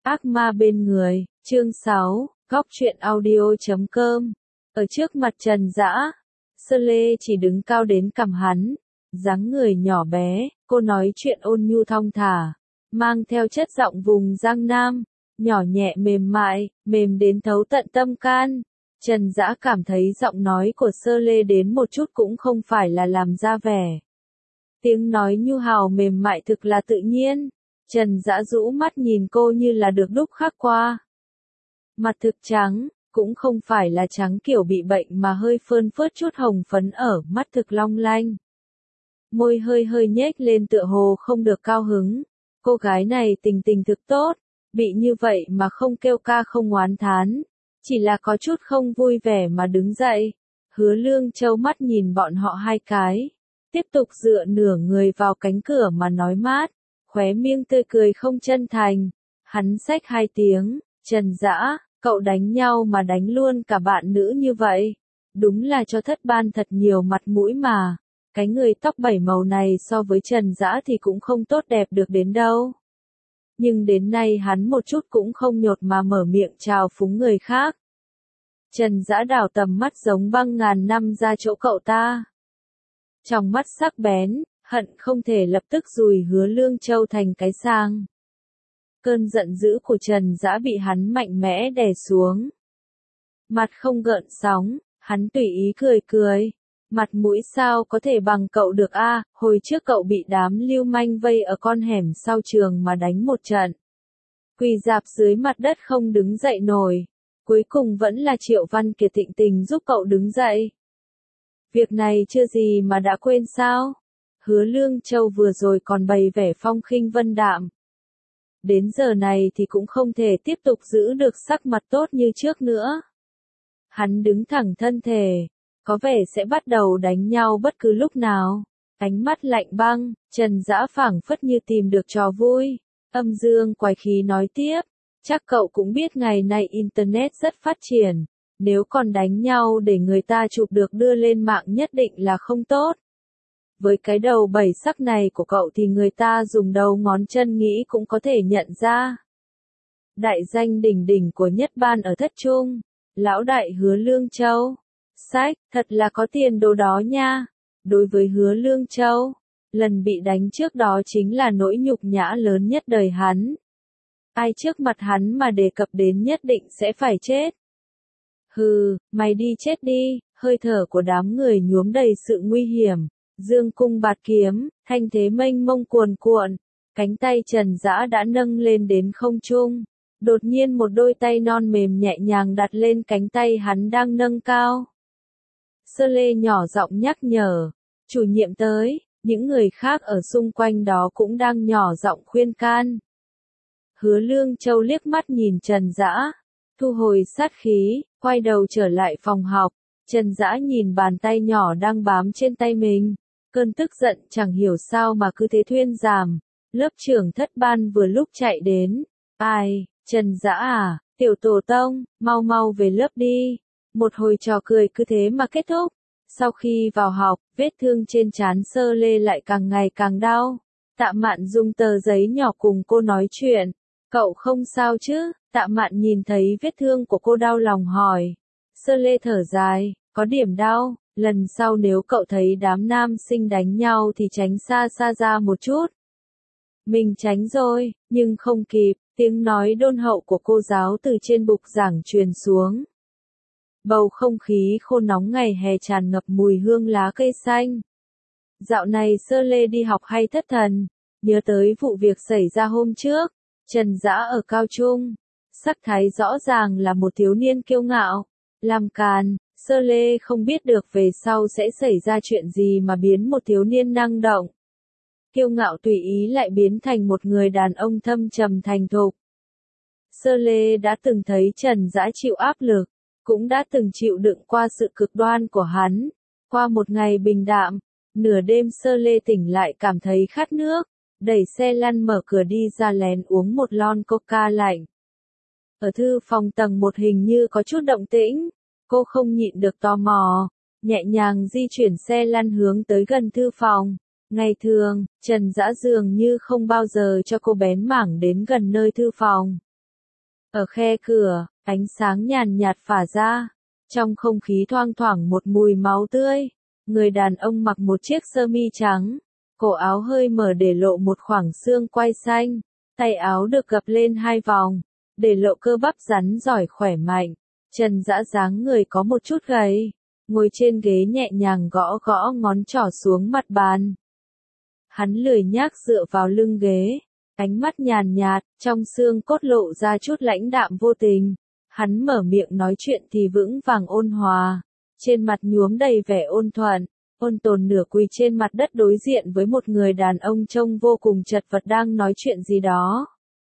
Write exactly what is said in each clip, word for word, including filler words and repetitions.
Ác ma bên người, chương sáu, góc truyện audio chấm com. Ở trước mặt Trần Dã, Sơ Lê chỉ đứng cao đến cằm hắn, dáng người nhỏ bé, cô nói chuyện ôn nhu thong thả, mang theo chất giọng vùng Giang Nam, nhỏ nhẹ mềm mại, mềm đến thấu tận tâm can. Trần Dã cảm thấy giọng nói của Sơ Lê đến một chút cũng không phải là làm ra vẻ. Tiếng nói nhu hào mềm mại thực là tự nhiên. Trần Dã rũ mắt nhìn cô như là được đúc khắc qua. Mặt thực trắng, cũng không phải là trắng kiểu bị bệnh mà hơi phơn phớt chút hồng phấn ở, mắt thực long lanh. Môi hơi hơi nhếch lên tựa hồ không được cao hứng. Cô gái này tình tình thực tốt, bị như vậy mà không kêu ca không oán thán, chỉ là có chút không vui vẻ mà đứng dậy. Hứa Lương Châu mắt nhìn bọn họ hai cái, tiếp tục dựa nửa người vào cánh cửa mà nói mát. Khóe miệng tươi cười không chân thành, hắn xách hai tiếng, Trần Dã, cậu đánh nhau mà đánh luôn cả bạn nữ như vậy, đúng là cho thất ban thật nhiều mặt mũi mà, cái người tóc bảy màu này so với Trần Dã thì cũng không tốt đẹp được đến đâu. Nhưng đến nay hắn một chút cũng không nhột mà mở miệng chào phúng người khác. Trần Dã đảo tầm mắt giống băng ngàn năm ra chỗ cậu ta. Trong mắt sắc bén, hận không thể lập tức dùi Hứa Lương Châu thành cái sang. Cơn giận dữ của Trần Dã bị hắn mạnh mẽ đè xuống. Mặt không gợn sóng, hắn tùy ý cười cười. Mặt mũi sao có thể bằng cậu được a? À, hồi trước cậu bị đám lưu manh vây ở con hẻm sau trường mà đánh một trận. Quỳ rạp dưới mặt đất không đứng dậy nổi. Cuối cùng vẫn là Triệu Văn Kiệt thịnh tình giúp cậu đứng dậy. Việc này chưa gì mà đã quên sao? Hứa Lương Châu vừa rồi còn bày vẻ phong khinh vân đạm. Đến giờ này thì cũng không thể tiếp tục giữ được sắc mặt tốt như trước nữa. Hắn đứng thẳng thân thể, có vẻ sẽ bắt đầu đánh nhau bất cứ lúc nào. Ánh mắt lạnh băng, Trần Dã phảng phất như tìm được trò vui. Âm dương quái khí nói tiếp, chắc cậu cũng biết ngày nay Internet rất phát triển. Nếu còn đánh nhau để người ta chụp được đưa lên mạng nhất định là không tốt. Với cái đầu bảy sắc này của cậu thì người ta dùng đầu ngón chân nghĩ cũng có thể nhận ra. Đại danh đỉnh đỉnh của nhất ban ở thất trung, lão đại Hứa Lương Châu. Sách, thật là có tiền đồ đó nha. Đối với Hứa Lương Châu, lần bị đánh trước đó chính là nỗi nhục nhã lớn nhất đời hắn. Ai trước mặt hắn mà đề cập đến nhất định sẽ phải chết. Hừ, mày đi chết đi, hơi thở của đám người nhuốm đầy sự nguy hiểm. Dương cung bạt kiếm, thanh thế mênh mông cuồn cuộn, cánh tay Trần Dã đã nâng lên đến không trung. Đột nhiên một đôi tay non mềm nhẹ nhàng đặt lên cánh tay hắn đang nâng cao. Sơ Lê nhỏ giọng nhắc nhở, chủ nhiệm tới, những người khác ở xung quanh đó cũng đang nhỏ giọng khuyên can. Hứa Lương Châu liếc mắt nhìn Trần Dã, thu hồi sát khí, quay đầu trở lại phòng học. Trần Dã nhìn bàn tay nhỏ đang bám trên tay mình. Cơn tức giận chẳng hiểu sao mà cứ thế thuyên giảm. Lớp trưởng thất ban vừa lúc chạy đến. Ai, Trần Dã à, tiểu tổ tông, mau mau về lớp đi. Một hồi trò cười cứ thế mà kết thúc. Sau khi vào học, vết thương trên trán Sơ Lê lại càng ngày càng đau. Tạ Mạn dùng tờ giấy nhỏ cùng cô nói chuyện. Cậu không sao chứ? Tạ Mạn nhìn thấy vết thương của cô đau lòng hỏi. Sơ Lê thở dài, có điểm đau. Lần sau nếu cậu thấy đám nam sinh đánh nhau thì tránh xa xa ra một chút. Mình tránh rồi, nhưng không kịp, tiếng nói đôn hậu của cô giáo từ trên bục giảng truyền xuống. Bầu không khí khô nóng ngày hè tràn ngập mùi hương lá cây xanh. Dạo này Sơ Lê đi học hay thất thần, nhớ tới vụ việc xảy ra hôm trước, Trần Dã ở cao trung. Sắc thái rõ ràng là một thiếu niên kiêu ngạo, làm càn. Sơ Lê không biết được về sau sẽ xảy ra chuyện gì mà biến một thiếu niên năng động, kiêu ngạo tùy ý lại biến thành một người đàn ông thâm trầm thành thục. Sơ Lê đã từng thấy Trần Dã chịu áp lực, cũng đã từng chịu đựng qua sự cực đoan của hắn. Qua một ngày bình đạm, nửa đêm Sơ Lê tỉnh lại cảm thấy khát nước, đẩy xe lăn mở cửa đi ra lén uống một lon coca lạnh. Ở thư phòng tầng một hình như có chút động tĩnh. Cô không nhịn được tò mò, nhẹ nhàng di chuyển xe lăn hướng tới gần thư phòng. Ngày thường, Trần Dã dường như không bao giờ cho cô bén mảng đến gần nơi thư phòng. Ở khe cửa, ánh sáng nhàn nhạt phả ra. Trong không khí thoang thoảng một mùi máu tươi. Người đàn ông mặc một chiếc sơ mi trắng. Cổ áo hơi mở để lộ một khoảng xương quai xanh. Tay áo được gập lên hai vòng. Để lộ cơ bắp rắn giỏi khỏe mạnh. Trần Dã dáng người có một chút gầy. Ngồi trên ghế nhẹ nhàng gõ gõ ngón trỏ xuống mặt bàn. Hắn lười nhác dựa vào lưng ghế. Ánh mắt nhàn nhạt, trong xương cốt lộ ra chút lãnh đạm vô tình. Hắn mở miệng nói chuyện thì vững vàng ôn hòa. Trên mặt nhuốm đầy vẻ ôn thuận. Ôn Tồn nửa quỳ trên mặt đất đối diện với một người đàn ông trông vô cùng chật vật đang nói chuyện gì đó.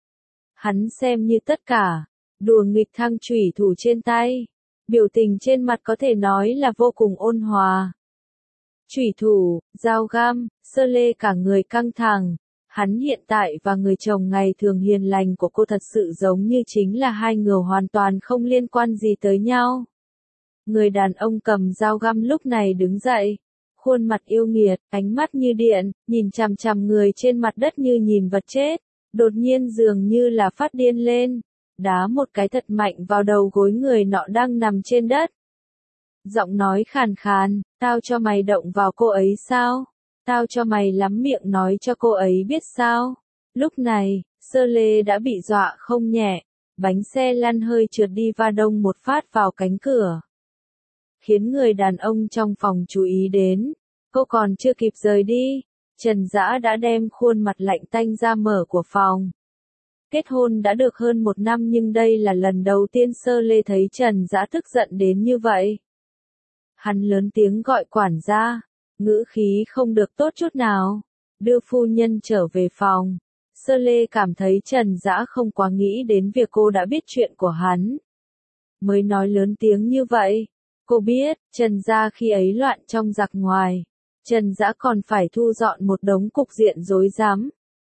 Hắn xem như tất cả. Đùa nghịch thăng chủy thủ trên tay. Biểu tình trên mặt có thể nói là vô cùng ôn hòa. Chủy thủ, dao găm, sơ lê cả người căng thẳng. Hắn hiện tại và người chồng ngày thường hiền lành của cô thật sự giống như chính là hai người hoàn toàn không liên quan gì tới nhau. Người đàn ông cầm dao găm lúc này đứng dậy. Khuôn mặt yêu nghiệt, ánh mắt như điện, nhìn chằm chằm người trên mặt đất như nhìn vật chết. Đột nhiên dường như là phát điên lên. Đá một cái thật mạnh vào đầu gối người nọ đang nằm trên đất. Giọng nói khàn khàn, tao cho mày động vào cô ấy sao? Tao cho mày lắm miệng nói cho cô ấy biết sao? Lúc này, Sơ Lê đã bị dọa không nhẹ. Bánh xe lăn hơi trượt đi va đông một phát vào cánh cửa. Khiến người đàn ông trong phòng chú ý đến. Cô còn chưa kịp rời đi. Trần Dã đã đem khuôn mặt lạnh tanh ra mở của phòng. Kết hôn đã được hơn một năm nhưng đây là lần đầu tiên Sơ Lê thấy Trần Dã tức giận đến như vậy. Hắn lớn tiếng gọi quản gia, ngữ khí không được tốt chút nào. Đưa phu nhân trở về phòng. Sơ Lê cảm thấy Trần Dã không quá nghĩ đến việc cô đã biết chuyện của hắn. Mới nói lớn tiếng như vậy. Cô biết, Trần gia khi ấy loạn trong giặc ngoài. Trần Dã còn phải thu dọn một đống cục diện rối rắm.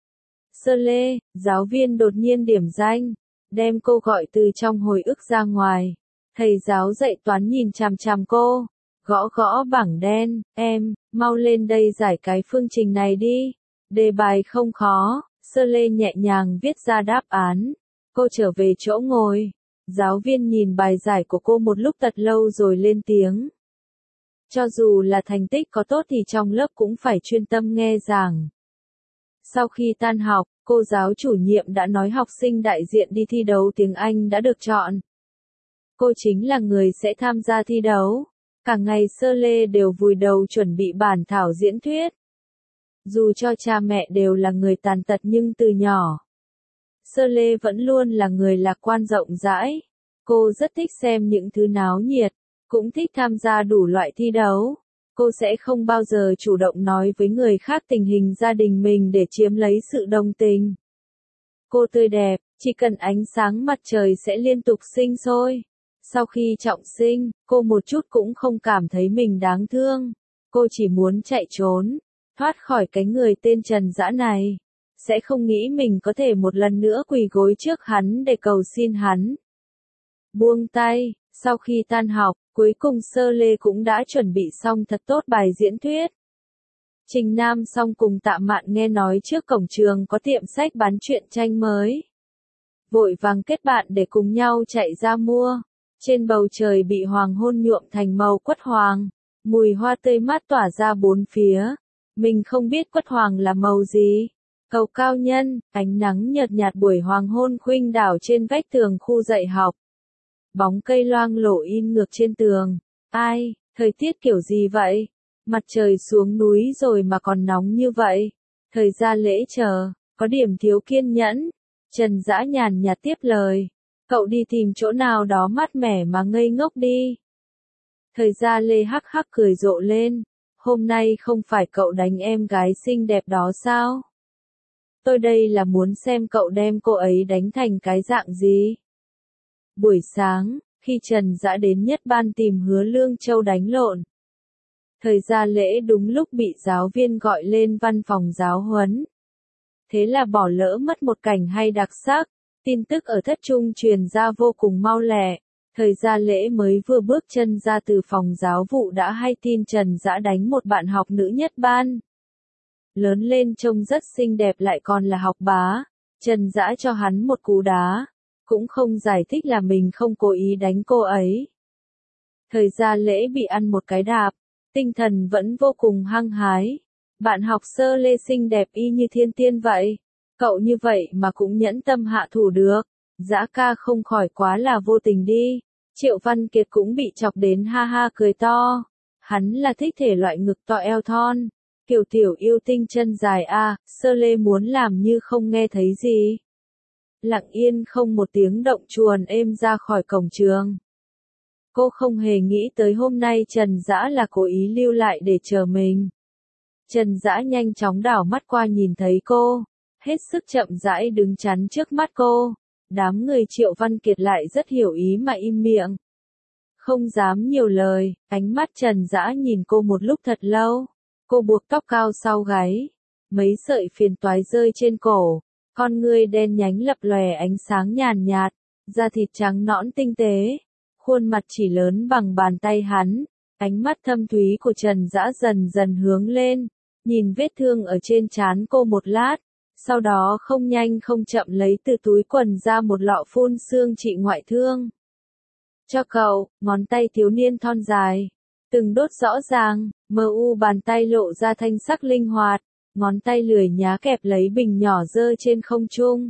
Sơ Lê, giáo viên đột nhiên điểm danh, đem cô gọi từ trong hồi ức ra ngoài. Thầy giáo dạy toán nhìn chằm chằm cô, gõ gõ bảng đen, em, mau lên đây giải cái phương trình này đi. Đề bài không khó, Sơ Lê nhẹ nhàng viết ra đáp án. Cô trở về chỗ ngồi. Giáo viên nhìn bài giải của cô một lúc thật lâu rồi lên tiếng. Cho dù là thành tích có tốt thì trong lớp cũng phải chuyên tâm nghe giảng. Sau khi tan học, cô giáo chủ nhiệm đã nói học sinh đại diện đi thi đấu tiếng Anh đã được chọn. Cô chính là người sẽ tham gia thi đấu. Cả ngày Sơ Lê đều vùi đầu chuẩn bị bản thảo diễn thuyết. Dù cho cha mẹ đều là người tàn tật nhưng từ nhỏ, Sơ Lê vẫn luôn là người lạc quan rộng rãi. Cô rất thích xem những thứ náo nhiệt, cũng thích tham gia đủ loại thi đấu. Cô sẽ không bao giờ chủ động nói với người khác tình hình gia đình mình để chiếm lấy sự đồng tình. Cô tươi đẹp, chỉ cần ánh sáng mặt trời sẽ liên tục sinh sôi. Sau khi trọng sinh, cô một chút cũng không cảm thấy mình đáng thương. Cô chỉ muốn chạy trốn, thoát khỏi cái người tên Trần Dã này. Sẽ không nghĩ mình có thể một lần nữa quỳ gối trước hắn để cầu xin hắn buông tay. Sau khi tan học, cuối cùng Sơ Lê cũng đã chuẩn bị xong thật tốt bài diễn thuyết. Trình Nam Song cùng Tạ Mạn nghe nói trước cổng trường có tiệm sách bán truyện tranh mới. Vội vàng kết bạn để cùng nhau chạy ra mua. Trên bầu trời bị hoàng hôn nhuộm thành màu quất hoàng. Mùi hoa tươi mát tỏa ra bốn phía. Mình không biết quất hoàng là màu gì. Cầu cao nhân, ánh nắng nhợt nhạt buổi hoàng hôn khuynh đảo trên vách tường khu dạy học. Bóng cây loang lổ in ngược trên tường. Ai, thời tiết kiểu gì vậy? Mặt trời xuống núi rồi mà còn nóng như vậy. Thời gian lễ chờ, có điểm thiếu kiên nhẫn. Trần Dã nhàn nhạt tiếp lời. Cậu đi tìm chỗ nào đó mát mẻ mà ngây ngốc đi. Thời gian Lê hắc hắc cười rộ lên. Hôm nay không phải cậu đánh em gái xinh đẹp đó sao? Tôi đây là muốn xem cậu đem cô ấy đánh thành cái dạng gì. Buổi sáng, khi Trần Dã đến nhất ban tìm Hứa Lương Châu đánh lộn. Thời gian lễ đúng lúc bị giáo viên gọi lên văn phòng giáo huấn. Thế là bỏ lỡ mất một cảnh hay đặc sắc. Tin tức ở thất trung truyền ra vô cùng mau lẹ. Thời gian lễ mới vừa bước chân ra từ phòng giáo vụ đã hay tin Trần Dã đánh một bạn học nữ nhất ban. Lớn lên trông rất xinh đẹp lại còn là học bá. Trần Dã cho hắn một cú đá. cũng không giải thích là mình không cố ý đánh cô ấy. Thời gian lễ bị ăn một cái đạp, tinh thần vẫn vô cùng hăng hái. Bạn học Sơ Lê xinh đẹp y như thiên tiên vậy. Cậu như vậy mà cũng nhẫn tâm hạ thủ được. Dã ca không khỏi quá là vô tình đi. Triệu Văn Kiệt cũng bị chọc đến ha ha cười to. Hắn là thích thể loại ngực to eo thon. Kiểu tiểu yêu tinh chân dài a, Sơ Lê muốn làm như không nghe thấy gì. Lặng yên không một tiếng động chuồn êm ra khỏi cổng trường. Cô không hề nghĩ tới hôm nay Trần Dã là cố ý lưu lại để chờ mình. Trần Dã nhanh chóng đảo mắt qua nhìn thấy cô, hết sức chậm rãi đứng chắn trước mắt cô. Đám người Triệu Văn Kiệt lại rất hiểu ý mà im miệng. Không dám nhiều lời, ánh mắt Trần Dã nhìn cô một lúc thật lâu. Cô buộc tóc cao sau gáy, mấy sợi phiền toái rơi trên cổ, con ngươi đen nhánh lập lòe ánh sáng nhàn nhạt, da thịt trắng nõn tinh tế, khuôn mặt chỉ lớn bằng bàn tay hắn. Ánh mắt thâm thúy của Trần Dã dần dần hướng lên, nhìn vết thương ở trên trán cô một lát, sau đó không nhanh không chậm lấy từ túi quần ra một lọ phun xương trị ngoại thương. Cho cậu, ngón tay thiếu niên thon dài, từng đốt rõ ràng, mờ u bàn tay lộ ra thanh sắc linh hoạt, ngón tay lười nhá kẹp lấy bình nhỏ dơ trên không trung.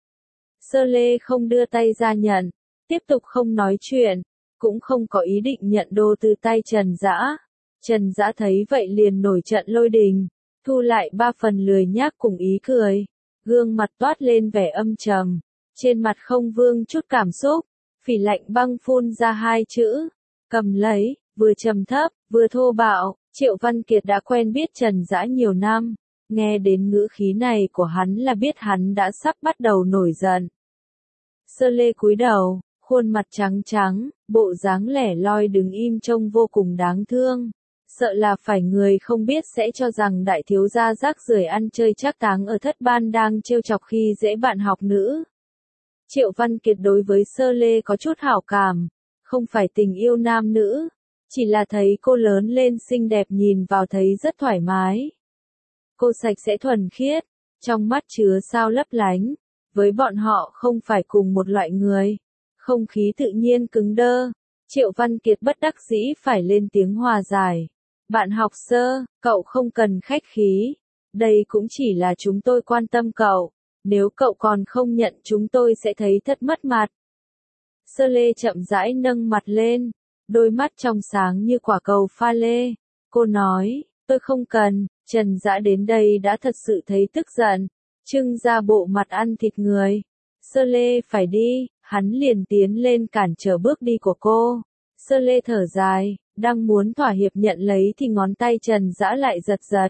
Sơ Lê không đưa tay ra nhận, tiếp tục không nói chuyện, cũng không có ý định nhận đồ từ tay Trần Dã. Trần Dã thấy vậy liền nổi trận lôi đình, thu lại ba phần lười nhác cùng ý cười, gương mặt toát lên vẻ âm trầm, trên mặt không vương chút cảm xúc, phỉ lạnh băng phun ra hai chữ, cầm lấy, vừa trầm thấp, vừa thô bạo. Triệu Văn Kiệt đã quen biết Trần Dã nhiều năm, nghe đến ngữ khí này của hắn là biết hắn đã sắp bắt đầu nổi giận. Sơ Lê cúi đầu, khuôn mặt trắng trắng, bộ dáng lẻ loi đứng im trông vô cùng đáng thương. Sợ là phải người không biết sẽ cho rằng đại thiếu gia rác rưởi ăn chơi trác táng ở thất ban đang trêu chọc khi dễ bạn học nữ. Triệu Văn Kiệt đối với Sơ Lê có chút hảo cảm, không phải tình yêu nam nữ, chỉ là thấy cô lớn lên xinh đẹp nhìn vào thấy rất thoải mái. Cô sạch sẽ thuần khiết, trong mắt chứa sao lấp lánh, với bọn họ không phải cùng một loại người. Không khí tự nhiên cứng đơ, Triệu Văn Kiệt bất đắc dĩ phải lên tiếng hòa giải. Bạn học Sơ, cậu không cần khách khí, đây cũng chỉ là chúng tôi quan tâm cậu, nếu cậu còn không nhận chúng tôi sẽ thấy thật mất mặt. Sơ Lê chậm rãi nâng mặt lên, đôi mắt trong sáng như quả cầu pha lê. Cô nói, tôi không cần. Trần Dã đến đây đã thật sự thấy tức giận, trưng ra bộ mặt ăn thịt người. Sơ Lê phải đi, hắn liền tiến lên cản trở bước đi của cô. Sơ Lê thở dài, đang muốn thỏa hiệp nhận lấy thì ngón tay Trần Dã lại giật giật.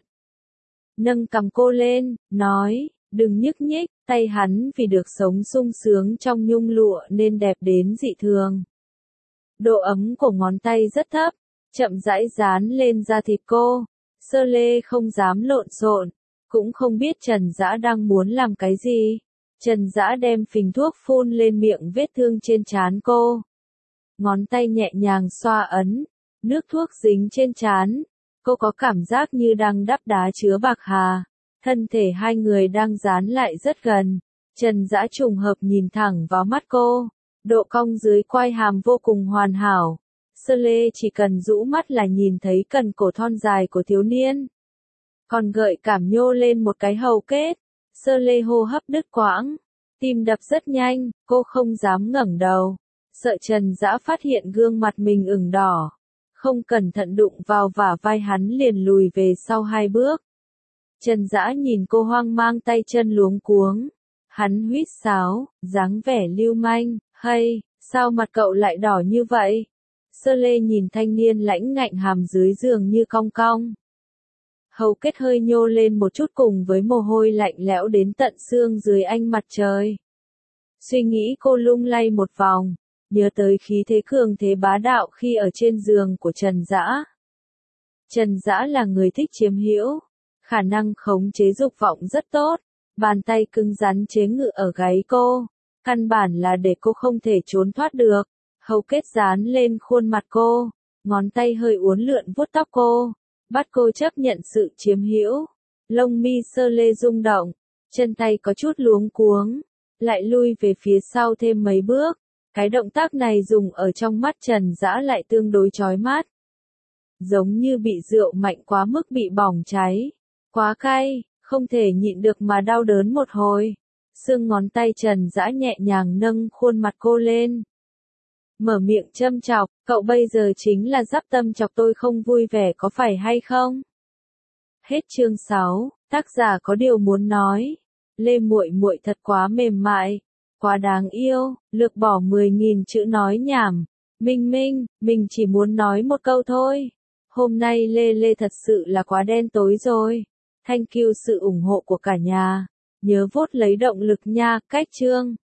Nâng cầm cô lên, nói, đừng nhức nhích, tay hắn vì được sống sung sướng trong nhung lụa nên đẹp đến dị thường. Độ ấm của ngón tay rất thấp, chậm rãi dán lên da thịt cô. Sơ Lê không dám lộn xộn, cũng không biết Trần Dã đang muốn làm cái gì. Trần Dã đem phình thuốc phun lên miệng vết thương trên trán cô. Ngón tay nhẹ nhàng xoa ấn, nước thuốc dính trên trán. Cô có cảm giác như đang đắp đá chứa bạc hà. Thân thể hai người đang dán lại rất gần. Trần Dã trùng hợp nhìn thẳng vào mắt cô. Độ cong dưới quai hàm vô cùng hoàn hảo. Sơ Lê chỉ cần rũ mắt là nhìn thấy cần cổ thon dài của thiếu niên. Còn gợi cảm nhô lên một cái hầu kết. Sơ Lê hô hấp đứt quãng, tim đập rất nhanh, cô không dám ngẩng đầu, sợ Trần Dã phát hiện gương mặt mình ửng đỏ. Không cẩn thận đụng vào vả vai hắn liền lùi về sau hai bước. Trần Dã nhìn cô hoang mang tay chân luống cuống. Hắn huýt sáo, dáng vẻ lưu manh, hay, sao mặt cậu lại đỏ như vậy? Sơ Lê nhìn thanh niên lãnh ngạnh hàm dưới giường như cong cong. Hầu kết hơi nhô lên một chút cùng với mồ hôi lạnh lẽo đến tận xương dưới ánh mặt trời. Suy nghĩ cô lung lay một vòng, nhớ tới khí thế cường thế bá đạo khi ở trên giường của Trần Dã. Trần Dã là người thích chiếm hữu, khả năng khống chế dục vọng rất tốt, bàn tay cứng rắn chế ngự ở gáy cô, căn bản là để cô không thể trốn thoát được. Hầu kết dán lên khuôn mặt cô, ngón tay hơi uốn lượn vuốt tóc cô, bắt cô chấp nhận sự chiếm hữu. Lông mi Sơ Lê rung động, chân tay có chút luống cuống, lại lui về phía sau thêm mấy bước. Cái động tác này dùng ở trong mắt Trần Dã lại tương đối chói mắt. Giống như bị rượu mạnh quá mức bị bỏng cháy. Quá cay, không thể nhịn được mà đau đớn một hồi. Xương ngón tay Trần Dã nhẹ nhàng nâng khuôn mặt cô lên. Mở miệng châm chọc, cậu bây giờ chính là giáp tâm chọc tôi không vui vẻ có phải hay không? Hết chương sáu, tác giả có điều muốn nói. Lê Muội Muội thật quá mềm mại, quá đáng yêu, lược bỏ mười nghìn chữ nói nhảm. Minh Minh, mình chỉ muốn nói một câu thôi. Hôm nay Lê Lê thật sự là quá đen tối rồi. Thank you sự ủng hộ của cả nhà. Nhớ vote lấy động lực nha, cách chương.